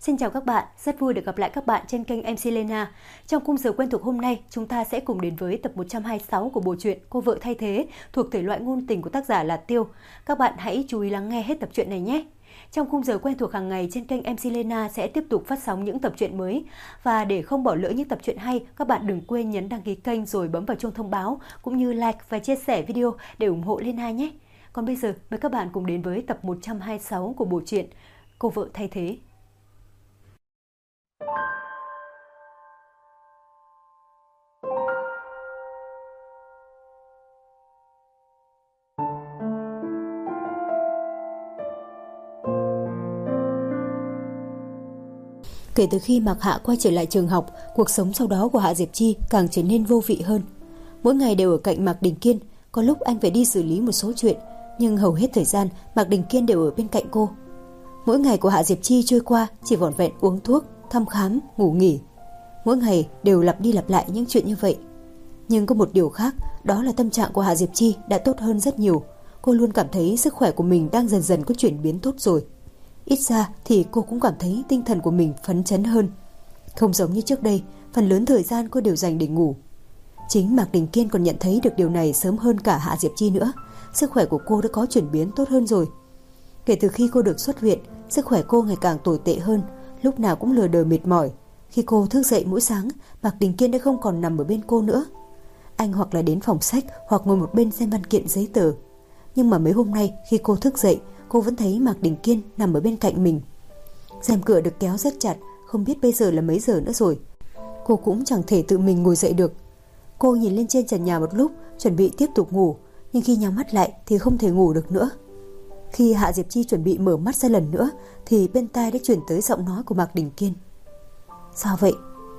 Xin chào các bạn, rất vui được gặp lại các bạn trên kênh MC Lena. Trong khung giờ quen thuộc hôm nay, chúng ta sẽ cùng đến với tập 126 của bộ truyện Cô vợ thay thế thuộc thể loại ngôn tình của tác giả là Tiêu. Các bạn hãy chú ý lắng nghe hết tập truyện này nhé. Trong khung giờ quen thuộc hàng ngày trên kênh MC Lena sẽ tiếp tục phát sóng những tập truyện mới. Và để không bỏ lỡ những tập truyện hay, các bạn đừng quên nhấn đăng ký kênh rồi bấm vào chuông thông báo cũng như like và chia sẻ video để ủng hộ Lena nhé. Còn bây giờ, mời các bạn cùng đến với tập 126 của bộ truyện Cô vợ thay thế. Kể từ khi Mạc Hạ quay trở lại trường học, cuộc sống sau đó của Hạ Diệp Chi càng trở nên vô vị hơn. Mỗi ngày đều ở cạnh Mạc Đình Kiên, có lúc anh phải đi xử lý một số chuyện, nhưng hầu hết thời gian Mạc Đình Kiên đều ở bên cạnh cô. Mỗi ngày của Hạ Diệp Chi trôi qua chỉ vỏn vẹn uống thuốc, thăm khám, ngủ nghỉ. Mỗi ngày đều lặp đi lặp lại những chuyện như vậy. Nhưng có một điều khác, đó là tâm trạng của Hạ Diệp Chi đã tốt hơn rất nhiều. Cô luôn cảm thấy sức khỏe của mình đang dần dần có chuyển biến tốt rồi. Ít ra thì cô cũng cảm thấy tinh thần của mình phấn chấn hơn. Không giống như trước đây, phần lớn thời gian cô đều dành để ngủ. Chính Mạc Đình Kiên còn nhận thấy được điều này sớm hơn cả Hạ Diệp Chi nữa. Sức khỏe của cô đã có chuyển biến tốt hơn rồi. Kể từ khi cô được xuất viện, sức khỏe cô ngày càng tồi tệ hơn, lúc nào cũng lờ đờ mệt mỏi. Khi cô thức dậy mỗi sáng, Mạc Đình Kiên đã không còn nằm ở bên cô nữa. Anh hoặc là đến phòng sách hoặc ngồi một bên xem văn kiện giấy tờ. Nhưng mà mấy hôm nay khi cô thức dậy, cô vẫn thấy Mạc Đình Kiên nằm ở bên cạnh mình. Rèm cửa được kéo rất chặt, không biết bây giờ là mấy giờ nữa rồi. Cô cũng chẳng thể tự mình ngồi dậy được. Cô nhìn lên trên trần nhà một lúc, chuẩn bị tiếp tục ngủ, nhưng khi nhắm mắt lại thì không thể ngủ được nữa. Khi Hạ Diệp Chi chuẩn bị mở mắt ra lần nữa thì bên tai đã chuyển tới giọng nói của Mạc Đình Kiên. Sao vậy?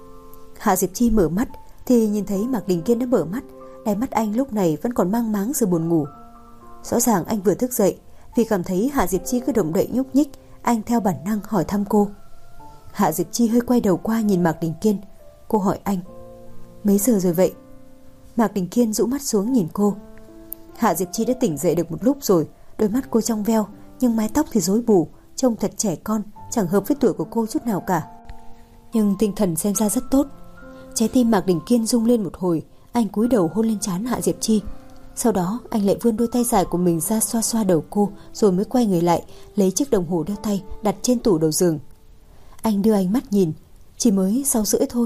Hạ Diệp Chi mở mắt thì nhìn thấy Mạc Đình Kiên đã mở mắt. Đáy mắt anh lúc này vẫn còn mang máng sự buồn ngủ. Rõ ràng anh vừa thức dậy. Vì cảm thấy Hạ Diệp Chi cứ động đậy nhúc nhích, anh theo bản năng hỏi thăm cô. Hạ Diệp Chi hơi quay đầu qua nhìn Mạc Đình Kiên. Cô hỏi anh, mấy giờ rồi vậy? Mạc Đình Kiên rũ mắt xuống nhìn cô. Hạ Diệp Chi đã tỉnh dậy được một lúc rồi. Đôi mắt cô trong veo, nhưng mái tóc thì rối bù, trông thật trẻ con, chẳng hợp với tuổi của cô chút nào cả. Nhưng tinh thần xem ra rất tốt. Trái tim Mạc Đình Kiên rung lên một hồi. Anh cúi đầu hôn lên trán Hạ Diệp Chi. Sau đó anh lại vươn đôi tay dài của mình ra xoa xoa đầu cô, rồi mới quay người lại lấy chiếc đồng hồ đeo tay đặt trên tủ đầu giường. Anh đưa ánh mắt nhìn, chỉ mới 6:30 thôi.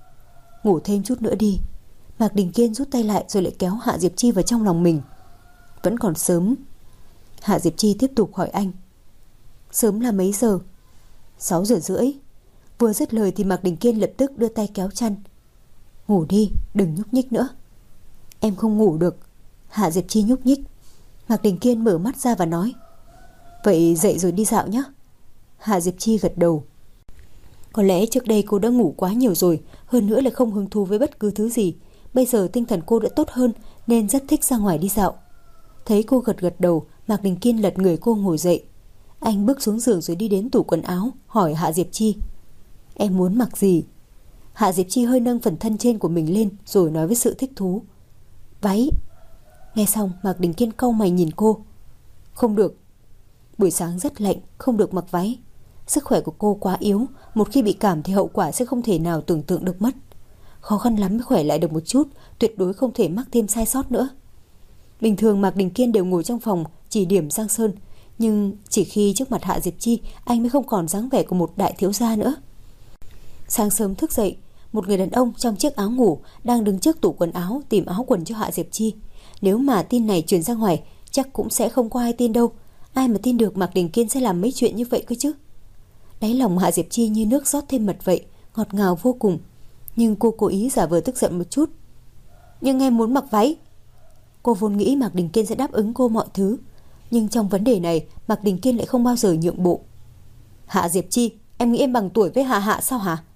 Ngủ thêm chút nữa đi. Mạc Đình Kiên rút tay lại rồi lại kéo Hạ Diệp Chi vào trong lòng mình. Vẫn còn sớm. Hạ Diệp Chi tiếp tục hỏi anh, sớm là mấy giờ? 6:30. Vừa dứt lời thì Mạc Đình Kiên lập tức đưa tay kéo chăn. Ngủ đi, đừng nhúc nhích nữa. Em không ngủ được. Hạ Diệp Chi nhúc nhích. Mạc Đình Kiên mở mắt ra và nói, vậy dậy rồi đi dạo nhé. Hạ Diệp Chi gật đầu. Có lẽ trước đây cô đã ngủ quá nhiều rồi, hơn nữa là không hứng thú với bất cứ thứ gì. Bây giờ tinh thần cô đã tốt hơn nên rất thích ra ngoài đi dạo. Thấy cô gật gật đầu, Mạc Đình Kiên lật người cô ngồi dậy. Anh bước xuống giường rồi đi đến tủ quần áo, hỏi Hạ Diệp Chi, em muốn mặc gì? Hạ Diệp Chi hơi nâng phần thân trên của mình lên rồi nói với sự thích thú, váy. Nghe xong Mạc Đình Kiên cau mày nhìn cô. Không được. Buổi sáng rất lạnh, không được mặc váy. Sức khỏe của cô quá yếu, một khi bị cảm thì hậu quả sẽ không thể nào tưởng tượng được mất. Khó khăn lắm mới khỏe lại được một chút, tuyệt đối không thể mắc thêm sai sót nữa. Bình thường Mạc Đình Kiên đều ngồi trong phòng chỉ điểm Giang Sơn, nhưng chỉ khi trước mặt Hạ Diệp Chi anh mới không còn dáng vẻ của một đại thiếu gia nữa. Sáng sớm thức dậy, một người đàn ông trong chiếc áo ngủ đang đứng trước tủ quần áo tìm áo quần cho Hạ Diệp Chi. Nếu mà tin này truyền ra ngoài chắc cũng sẽ không có ai tin đâu. Ai mà tin được Mạc Đình Kiên sẽ làm mấy chuyện như vậy cơ chứ. Đáy lòng Hạ Diệp Chi như nước rót thêm mật vậy, ngọt ngào vô cùng. Nhưng cô cố ý giả vờ tức giận một chút. Nhưng em muốn mặc váy. Cô vốn nghĩ Mạc Đình Kiên sẽ đáp ứng cô mọi thứ, nhưng trong vấn đề này Mạc Đình Kiên lại không bao giờ nhượng bộ. Hạ Diệp Chi, em nghĩ em bằng tuổi với Hạ Hạ sao hả?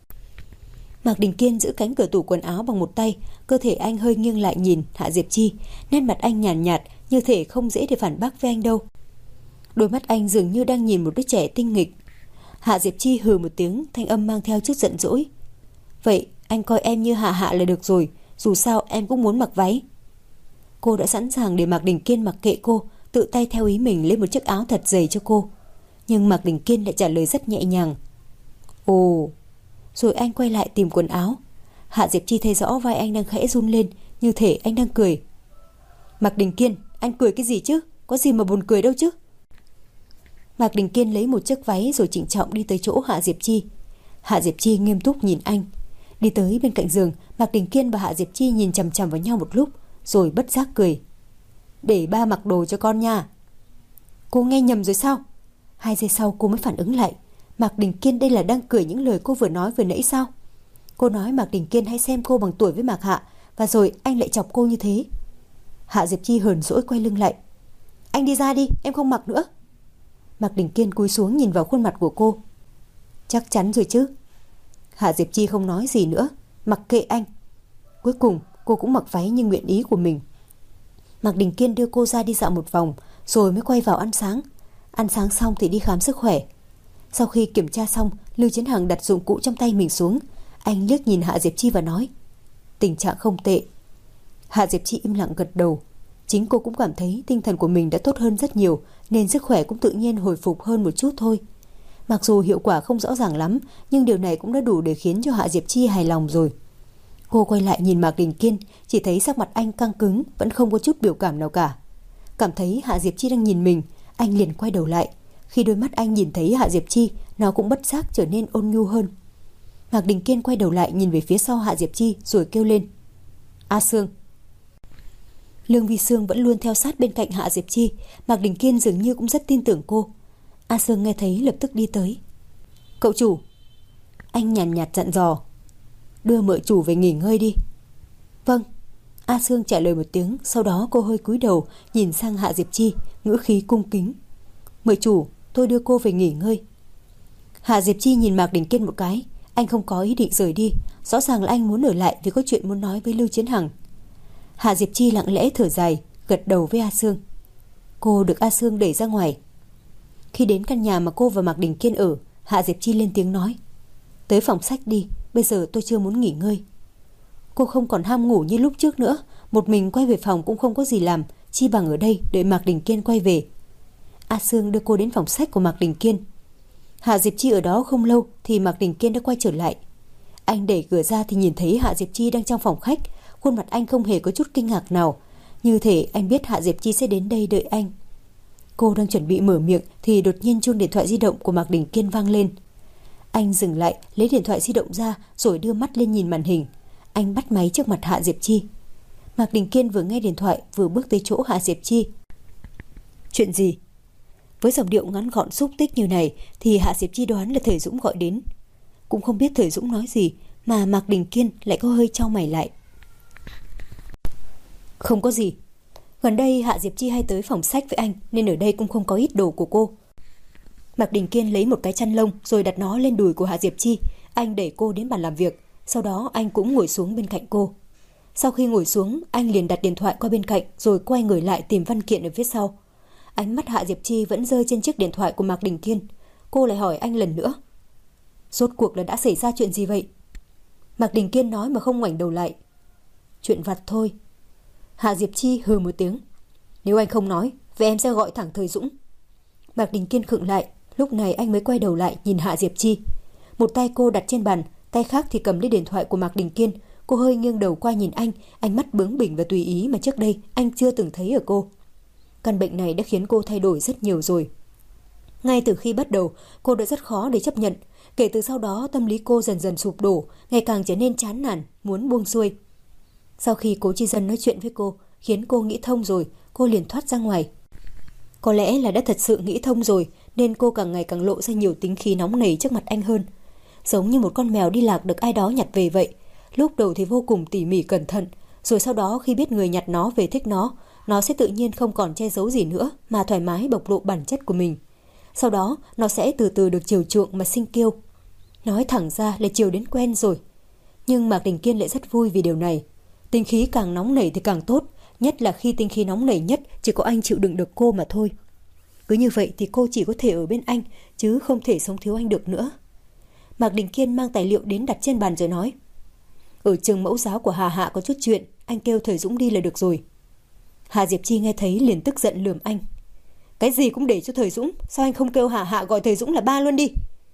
Mạc Đình Kiên giữ cánh cửa tủ quần áo bằng một tay, cơ thể anh hơi nghiêng lại nhìn Hạ Diệp Chi, nét mặt anh nhàn nhạt, như thể không dễ để phản bác với anh đâu. Đôi mắt anh dường như đang nhìn một đứa trẻ tinh nghịch. Hạ Diệp Chi hừ một tiếng, thanh âm mang theo chút giận dỗi. Vậy anh coi em như Hạ Hạ là được rồi, dù sao em cũng muốn mặc váy. Cô đã sẵn sàng để Mạc Đình Kiên mặc kệ cô, tự tay theo ý mình lấy một chiếc áo thật dày cho cô. Nhưng Mạc Đình Kiên lại trả lời rất nhẹ nhàng. Ồ. Rồi anh quay lại tìm quần áo. Hạ Diệp Chi thấy rõ vai anh đang khẽ run lên, như thể anh đang cười. Mạc Đình Kiên, anh cười cái gì chứ? Có gì mà buồn cười đâu chứ? Mạc Đình Kiên lấy một chiếc váy rồi trịnh trọng đi tới chỗ Hạ Diệp Chi. Hạ Diệp Chi nghiêm túc nhìn anh. Đi tới bên cạnh giường, Mạc Đình Kiên và Hạ Diệp Chi nhìn chằm chằm vào nhau một lúc, rồi bất giác cười. Để ba mặc đồ cho con nha. Cô nghe nhầm rồi sao? 2 giây sau cô mới phản ứng lại. Mạc Đình Kiên đây là đang cười những lời cô vừa nói vừa nãy sao? Cô nói Mạc Đình Kiên hãy xem cô bằng tuổi với Mạc Hạ, và rồi anh lại chọc cô như thế. Hạ Diệp Chi hờn dỗi quay lưng lại. Anh đi ra đi, em không mặc nữa. Mạc Đình Kiên cúi xuống nhìn vào khuôn mặt của cô. Chắc chắn rồi chứ? Hạ Diệp Chi không nói gì nữa, mặc kệ anh. Cuối cùng cô cũng mặc váy như nguyện ý của mình. Mạc Đình Kiên đưa cô ra đi dạo một vòng, rồi mới quay vào ăn sáng. Ăn sáng xong thì đi khám sức khỏe. Sau khi kiểm tra xong, Lưu Chiến Hằng đặt dụng cụ trong tay mình xuống. Anh liếc nhìn Hạ Diệp Chi và nói, tình trạng không tệ. Hạ Diệp Chi im lặng gật đầu. Chính cô cũng cảm thấy tinh thần của mình đã tốt hơn rất nhiều, nên sức khỏe cũng tự nhiên hồi phục hơn một chút thôi. Mặc dù hiệu quả không rõ ràng lắm, nhưng điều này cũng đã đủ để khiến cho Hạ Diệp Chi hài lòng rồi. Cô quay lại nhìn Mạc Đình Kiên, chỉ thấy sắc mặt anh căng cứng, vẫn không có chút biểu cảm nào cả. Cảm thấy Hạ Diệp Chi đang nhìn mình, anh liền quay đầu lại. Khi đôi mắt anh nhìn thấy Hạ Diệp Chi, nó cũng bất giác trở nên ôn nhu hơn. Mạc Đình Kiên quay đầu lại nhìn về phía sau Hạ Diệp Chi rồi kêu lên, A Sương. Lương Vi Sương vẫn luôn theo sát bên cạnh Hạ Diệp Chi. Mạc Đình Kiên dường như cũng rất tin tưởng cô. A Sương nghe thấy lập tức đi tới. Cậu chủ. Anh nhàn nhạt dặn dò, đưa mợ chủ về nghỉ ngơi đi. Vâng. A Sương trả lời một tiếng. Sau đó cô hơi cúi đầu nhìn sang Hạ Diệp Chi, ngữ khí cung kính. Mợ chủ, tôi đưa cô về nghỉ ngơi. Hạ Diệp Chi nhìn Mạc Đình Kiên một cái. Anh không có ý định rời đi. Rõ ràng là anh muốn ở lại vì có chuyện muốn nói với Lưu Chiến Hằng. Hạ Diệp Chi lặng lẽ thở dài, gật đầu với A Sương. Cô được A Sương đẩy ra ngoài. Khi đến căn nhà mà cô và Mạc Đình Kiên ở, Hạ Diệp Chi lên tiếng nói, tới phòng sách đi, bây giờ tôi chưa muốn nghỉ ngơi. Cô không còn ham ngủ như lúc trước nữa. Một mình quay về phòng cũng không có gì làm, chi bằng ở đây đợi Mạc Đình Kiên quay về. A Sương đưa cô đến phòng sách của Mạc Đình Kiên. Hạ Diệp Chi ở đó không lâu thì Mạc Đình Kiên đã quay trở lại. Anh đẩy cửa ra thì nhìn thấy Hạ Diệp Chi đang trong phòng khách. Khuôn mặt anh không hề có chút kinh ngạc nào, như thể anh biết Hạ Diệp Chi sẽ đến đây đợi anh. Cô đang chuẩn bị mở miệng thì đột nhiên chuông điện thoại di động của Mạc Đình Kiên vang lên. Anh dừng lại, lấy điện thoại di động ra rồi đưa mắt lên nhìn màn hình. Anh bắt máy trước mặt Hạ Diệp Chi. Mạc Đình Kiên vừa nghe điện thoại vừa bước tới chỗ Hạ Diệp Chi. Chuyện gì? Với giọng điệu ngắn gọn xúc tích như này thì Hạ Diệp Chi đoán là Thời Dũng gọi đến. Cũng không biết Thời Dũng nói gì mà Mạc Đình Kiên lại có hơi chau mày lại. Không có gì. Gần đây Hạ Diệp Chi hay tới phòng sách với anh, nên ở đây cũng không có ít đồ của cô. Mạc Đình Kiên lấy một cái chăn lông rồi đặt nó lên đùi của Hạ Diệp Chi. Anh đẩy cô đến bàn làm việc. Sau đó anh cũng ngồi xuống bên cạnh cô. Sau khi ngồi xuống, anh liền đặt điện thoại qua bên cạnh rồi quay người lại tìm văn kiện ở phía sau. Ánh mắt Hạ Diệp Chi vẫn rơi trên chiếc điện thoại của Mạc Đình Kiên. Cô lại hỏi anh lần nữa, rốt cuộc là đã xảy ra chuyện gì vậy? Mạc Đình Kiên nói mà không ngoảnh đầu lại. Chuyện vặt thôi. Hạ Diệp Chi hừ một tiếng. Nếu anh không nói, vậy em sẽ gọi thẳng Thời Dũng. Mạc Đình Kiên khựng lại. Lúc này anh mới quay đầu lại nhìn Hạ Diệp Chi. Một tay cô đặt trên bàn, tay khác thì cầm lấy điện thoại của Mạc Đình Kiên. Cô hơi nghiêng đầu qua nhìn anh, ánh mắt bướng bỉnh và tùy ý mà trước đây anh chưa từng thấy ở cô. Căn bệnh này đã khiến cô thay đổi rất nhiều rồi. Ngay từ khi bắt đầu, cô đã rất khó để chấp nhận. Kể từ sau đó, tâm lý cô dần dần sụp đổ, ngày càng trở nên chán nản, muốn buông xuôi. Sau khi Cố Chi Dân nói chuyện với cô, khiến cô nghĩ thông rồi, cô liền thoát ra ngoài. Có lẽ là đã thật sự nghĩ thông rồi, nên cô càng ngày càng lộ ra nhiều tính khí nóng nảy trước mặt anh hơn. Giống như một con mèo đi lạc được ai đó nhặt về vậy. Lúc đầu thì vô cùng tỉ mỉ cẩn thận, rồi sau đó khi biết người nhặt nó về thích nó sẽ tự nhiên không còn che giấu gì nữa mà thoải mái bộc lộ bản chất của mình. Sau đó nó sẽ từ từ được chiều chuộng mà sinh kiêu. Nói thẳng ra là chiều đến quen rồi. Nhưng Mạc Đình Kiên lại rất vui vì điều này. Tính khí càng nóng nảy thì càng tốt, nhất là khi tính khí nóng nảy nhất chỉ có anh chịu đựng được cô mà thôi. Cứ như vậy thì cô chỉ có thể ở bên anh, chứ không thể sống thiếu anh được nữa. Mạc Đình Kiên mang tài liệu đến đặt trên bàn rồi nói, ở trường mẫu giáo của Hà Hạ có chút chuyện, anh kêu Thời Dũng đi là được rồi. Hạ Diệp Chi nghe thấy liền tức giận lườm anh. Cái gì cũng để cho Thời Dũng, sao anh không kêu Hà Hạ gọi Thời Dũng là ba luôn đi?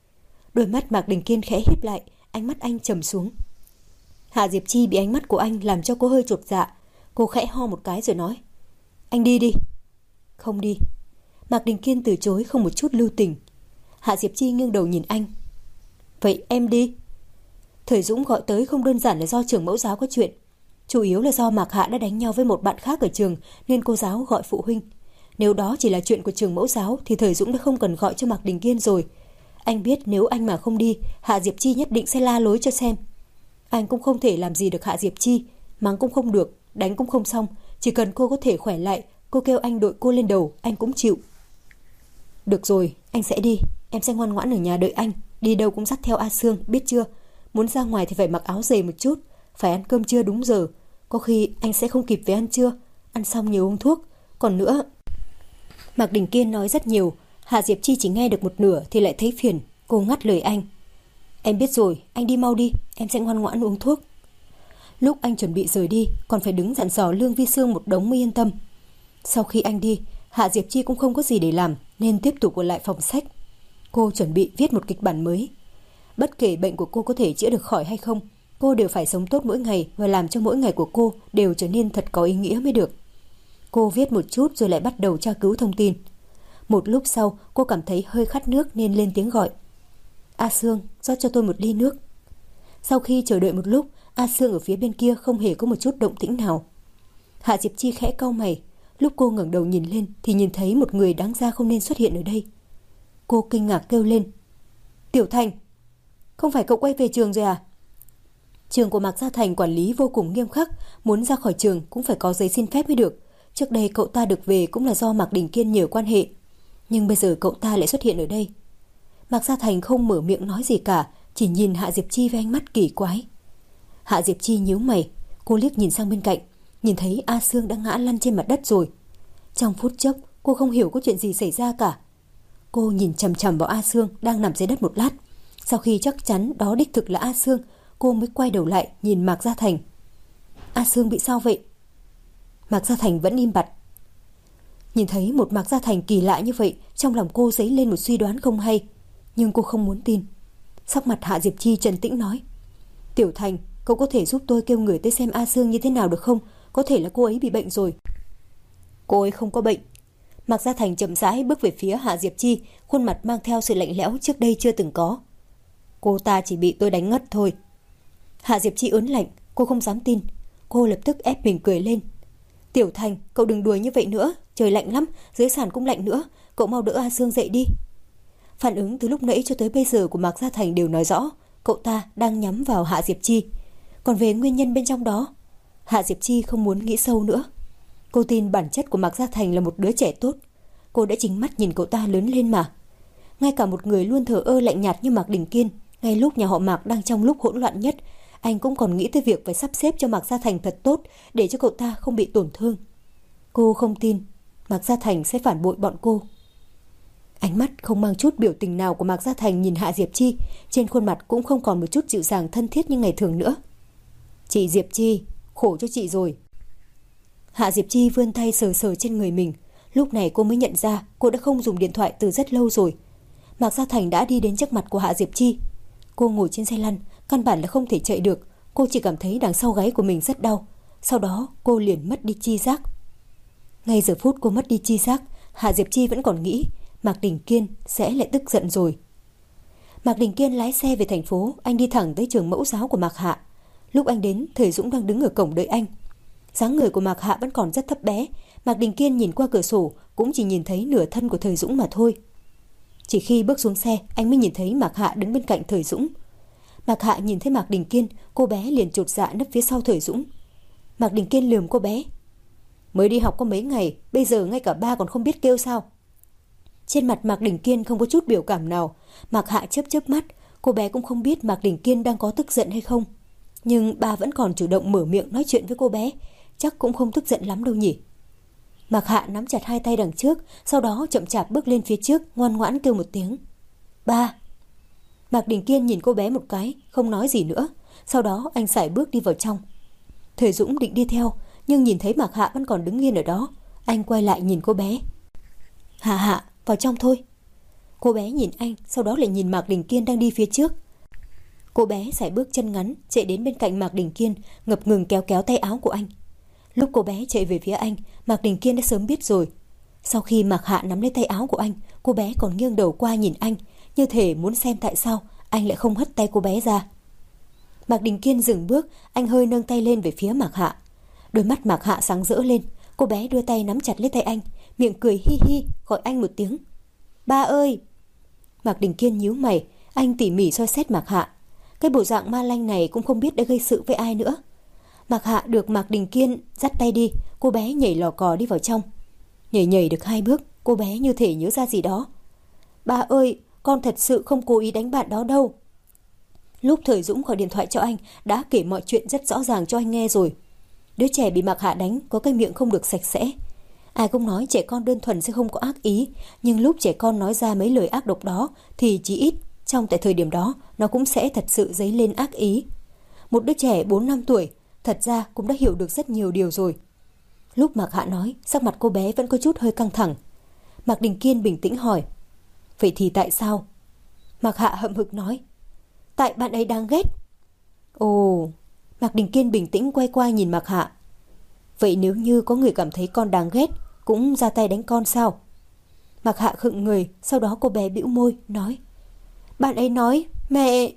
Đôi mắt Mạc Đình Kiên khẽ híp lại, ánh mắt anh trầm xuống. Hạ Diệp Chi bị ánh mắt của anh làm cho cô hơi chột dạ. Cô khẽ ho một cái rồi nói: Anh đi đi. Không đi. Mạc Đình Kiên từ chối không một chút lưu tình. Hạ Diệp Chi nghiêng đầu nhìn anh. Vậy em đi. Thời Dũng gọi tới không đơn giản là do trường mẫu giáo có chuyện. Chủ yếu là do Mạc Hạ đã đánh nhau với một bạn khác ở trường nên cô giáo gọi phụ huynh. Nếu đó chỉ là chuyện của trường mẫu giáo thì Thời Dũng đã không cần gọi cho Mạc Đình Kiên rồi. Anh biết nếu anh mà không đi, Hạ Diệp Chi nhất định sẽ la lối cho xem. Anh cũng không thể làm gì được Hạ Diệp Chi, mắng cũng không được, đánh cũng không xong. Chỉ cần cô có thể khỏe lại, cô kêu anh đội cô lên đầu, anh cũng chịu. Được rồi, anh sẽ đi. Em sẽ ngoan ngoãn ở nhà đợi anh. Đi đâu cũng dắt theo A Sương, biết chưa? Muốn ra ngoài thì phải mặc áo dày một chút. Phải ăn cơm trưa đúng giờ. Có khi anh sẽ không kịp về ăn trưa. Ăn xong nhiều uống thuốc. Còn nữa... Mạc Đình Kiên nói rất nhiều. Hạ Diệp Chi chỉ nghe được một nửa thì lại thấy phiền. Cô ngắt lời anh. Em biết rồi, anh đi mau đi. Em sẽ ngoan ngoãn uống thuốc. Lúc anh chuẩn bị rời đi, còn phải đứng dặn dò Lương Vi Sương một đống mới yên tâm. Sau khi anh đi, Hạ Diệp Chi cũng không có gì để làm nên tiếp tục ở lại phòng sách. Cô chuẩn bị viết một kịch bản mới. Bất kể bệnh của cô có thể chữa được khỏi hay không, cô đều phải sống tốt mỗi ngày và làm cho mỗi ngày của cô đều trở nên thật có ý nghĩa mới được. Cô viết một chút rồi lại bắt đầu tra cứu thông tin. Một lúc sau, cô cảm thấy hơi khát nước nên lên tiếng gọi. A Sương, rót cho tôi một ly nước. Sau khi chờ đợi một lúc, A Sương ở phía bên kia không hề có một chút động tĩnh nào. Hạ Diệp Chi khẽ cau mày. Lúc cô ngẩng đầu nhìn lên thì nhìn thấy một người đáng ra không nên xuất hiện ở đây. Cô kinh ngạc kêu lên. Tiểu Thành, không phải cậu quay về trường rồi à? Trường của Mạc Gia Thành quản lý vô cùng nghiêm khắc, muốn ra khỏi trường cũng phải có giấy xin phép mới được. Trước đây cậu ta được về cũng là do Mạc Đình Kiên nhờ quan hệ. Nhưng bây giờ cậu ta lại xuất hiện ở đây. Mạc Gia Thành không mở miệng nói gì cả, chỉ nhìn Hạ Diệp Chi với ánh mắt kỳ quái. Hạ Diệp Chi nhíu mày, cô liếc nhìn sang bên cạnh, nhìn thấy A Sương đã ngã lăn trên mặt đất rồi. Trong phút chốc, cô không hiểu có chuyện gì xảy ra cả. Cô nhìn chằm chằm vào A Sương đang nằm dưới đất một lát. Sau khi chắc chắn đó đích thực là A Sương, cô mới quay đầu lại nhìn Mạc Gia Thành. A Sương bị sao vậy? Mạc Gia Thành vẫn im bặt. Nhìn thấy một Mạc Gia Thành kỳ lạ như vậy, trong lòng cô dấy lên một suy đoán không hay. Nhưng cô không muốn tin. Sắc mặt Hạ Diệp Chi trấn tĩnh nói. Tiểu Thành, cậu có thể giúp tôi kêu người tới xem A Sương như thế nào được không? Có thể là cô ấy bị bệnh rồi. Cô ấy không có bệnh. Mạc Gia Thành chậm rãi bước về phía Hạ Diệp Chi, khuôn mặt mang theo sự lạnh lẽo trước đây chưa từng có. Cô ta chỉ bị tôi đánh ngất thôi. Hạ Diệp Chi ớn lạnh, cô không dám tin. Cô lập tức ép mình cười lên. Tiểu Thành, cậu đừng đùa như vậy nữa. Trời lạnh lắm, dưới sàn cũng lạnh nữa. Cậu mau đỡ A Sương dậy đi. Phản ứng từ lúc nãy cho tới bây giờ của Mạc Gia Thành đều nói rõ cậu ta đang nhắm vào Hạ Diệp Chi. Còn về nguyên nhân bên trong đó, Hạ Diệp Chi không muốn nghĩ sâu nữa. Cô tin bản chất của Mạc Gia Thành là một đứa trẻ tốt. Cô đã chính mắt nhìn cậu ta lớn lên mà. Ngay cả một người luôn thờ ơ lạnh nhạt như Mạc Đình Kiên, ngay lúc nhà họ Mạc đang trong lúc hỗn loạn nhất, anh cũng còn nghĩ tới việc phải sắp xếp cho Mạc Gia Thành thật tốt để cho cậu ta không bị tổn thương. Cô không tin Mạc Gia Thành sẽ phản bội bọn cô. Ánh mắt không mang chút biểu tình nào của Mạc Gia Thành nhìn Hạ Diệp Chi, trên khuôn mặt cũng không còn một chút dịu dàng thân thiết như ngày thường nữa. Chị Diệp Chi, khổ cho chị rồi. Hạ Diệp Chi vươn tay sờ sờ trên người mình. Lúc này cô mới nhận ra cô đã không dùng điện thoại từ rất lâu rồi. Mạc Gia Thành đã đi đến trước mặt của Hạ Diệp Chi. Cô ngồi trên xe lăn, căn bản là không thể chạy được. Cô chỉ cảm thấy đằng sau gáy của mình rất đau. Sau đó cô liền mất đi chi giác. Ngay giờ phút cô mất đi chi giác, Hạ Diệp Chi vẫn còn nghĩ Mạc Đình Kiên sẽ lại tức giận rồi. Mạc Đình Kiên lái xe về thành phố, anh đi thẳng tới trường mẫu giáo của Mạc Hạ. Lúc anh đến, Thời Dũng đang đứng ở cổng đợi anh. Dáng người của Mạc Hạ vẫn còn rất thấp bé. Mạc Đình Kiên nhìn qua cửa sổ cũng chỉ nhìn thấy nửa thân của Thời Dũng mà thôi. Chỉ khi bước xuống xe, anh mới nhìn thấy Mạc Hạ đứng bên cạnh Thời Dũng. Mạc Hạ nhìn thấy Mạc Đình Kiên, cô bé liền chột dạ nấp phía sau Thời Dũng. Mạc Đình Kiên lườm cô bé. Mới đi học có mấy ngày, bây giờ ngay cả ba còn không biết kêu sao? Trên mặt Mạc Đình Kiên không có chút biểu cảm nào. Mạc Hạ chớp chớp mắt, cô bé cũng không biết Mạc Đình Kiên đang có tức giận hay không. Nhưng ba vẫn còn chủ động mở miệng nói chuyện với cô bé, chắc cũng không tức giận lắm đâu nhỉ. Mạc Hạ nắm chặt hai tay đằng trước, sau đó chậm chạp bước lên phía trước, ngoan ngoãn kêu một tiếng. Ba. Mạc Đình Kiên nhìn cô bé một cái, không nói gì nữa. Sau đó anh sải bước đi vào trong. Thời Dũng định đi theo, nhưng nhìn thấy Mạc Hạ vẫn còn đứng yên ở đó. Anh quay lại nhìn cô bé. Hạ Hạ, vào trong thôi. Cô bé nhìn anh, sau đó lại nhìn Mạc Đình Kiên đang đi phía trước. Cô bé sải bước chân ngắn chạy đến bên cạnh Mạc Đình Kiên, ngập ngừng kéo kéo tay áo của anh. Lúc cô bé chạy về phía anh, Mạc Đình Kiên đã sớm biết rồi. Sau khi Mạc Hạ nắm lấy tay áo của anh, cô bé còn nghiêng đầu qua nhìn anh, như thể muốn xem tại sao anh lại không hất tay cô bé ra. Mạc Đình Kiên dừng bước, anh hơi nâng tay lên về phía Mạc Hạ. Đôi mắt Mạc Hạ sáng rỡ lên, cô bé đưa tay nắm chặt lấy tay anh, miệng cười hi hi gọi anh một tiếng. Ba ơi! Mạc Đình Kiên nhíu mày, anh tỉ mỉ soi xét Mạc Hạ. Cái bộ dạng ma lanh này cũng không biết đã gây sự với ai nữa. Mạc Hạ được Mạc Đình Kiên dắt tay đi, cô bé nhảy lò cò đi vào trong. Nhảy được 2 bước, cô bé như thể nhớ ra gì đó. Ba ơi, con thật sự không cố ý đánh bạn đó đâu. Lúc Thời Dũng gọi điện thoại cho anh đã kể mọi chuyện rất rõ ràng cho anh nghe rồi. Đứa trẻ bị Mạc Hạ đánh có cái miệng không được sạch sẽ. Ai cũng nói trẻ con đơn thuần sẽ không có ác ý, nhưng lúc trẻ con nói ra mấy lời ác độc đó thì chí ít trong tại thời điểm đó nó cũng sẽ thật sự dấy lên ác ý. Một đứa trẻ 4-5 tuổi thật ra cũng đã hiểu được rất nhiều điều rồi. Lúc Mạc Hạ nói, sắc mặt cô bé vẫn có chút hơi căng thẳng. Mạc Đình Kiên bình tĩnh hỏi, vậy thì tại sao? Mạc Hạ hậm hực nói, tại bạn ấy đáng ghét. Ồ, Mạc Đình Kiên bình tĩnh quay qua nhìn Mạc Hạ. Vậy nếu như có người cảm thấy con đáng ghét cũng ra tay đánh con sao? Mạc Hạ khựng người, sau đó cô bé bĩu môi nói, bạn ấy nói mẹ.